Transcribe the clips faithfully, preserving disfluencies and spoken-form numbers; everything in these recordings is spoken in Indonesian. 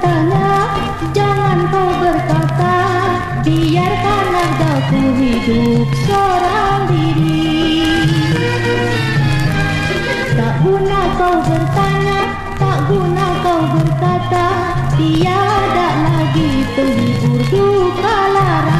bertanya, jangan kau berkata, biarkan aku hidup seorang diri. Tak guna kau bertanya, tak guna kau berkata, tiada lagi penghibur duka lara.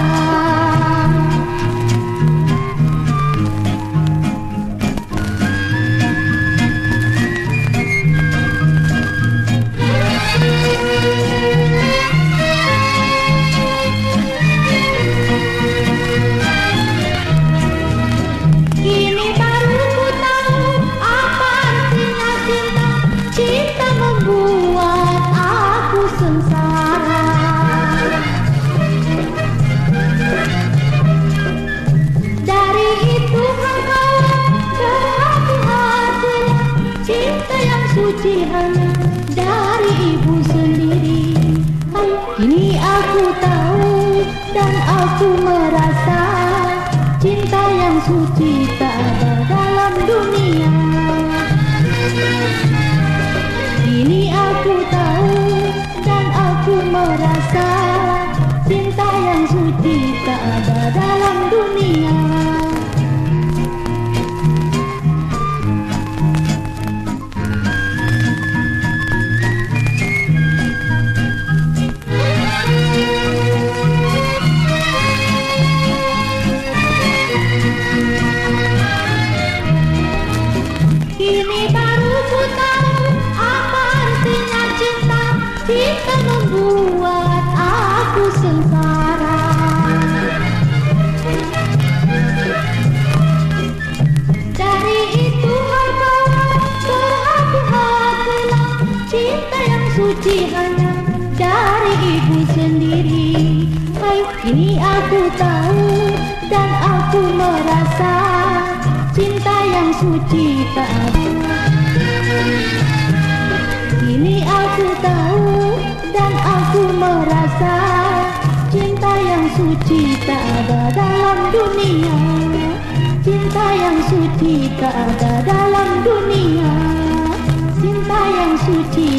Kini baru ku tahu apa artinya cinta. Cinta membuat aku sengsara. Dari itu kawan, berhati-hatilah. Cinta yang suci hanya dari ibu sendiri. Hai, kini aku tahu dan aku merasa, cinta yang suci tak ada dalam dunia. Kini aku tahu dan aku merasa, cinta yang suci tak ada dalam dunia. Kini baru ku tahu apa artinya cinta. Cinta membuat aku sengsara. Dari itu hai kawan, berhati-hatilah. Cinta yang suci hanya dari ibu sendiri. Hai, kini aku tahu dan aku merasa, cinta yang suci tak ada. Kini aku tahu dan aku merasa, cinta yang suci tak ada dalam dunia. Cinta yang suci tak ada dalam dunia. Cinta yang suci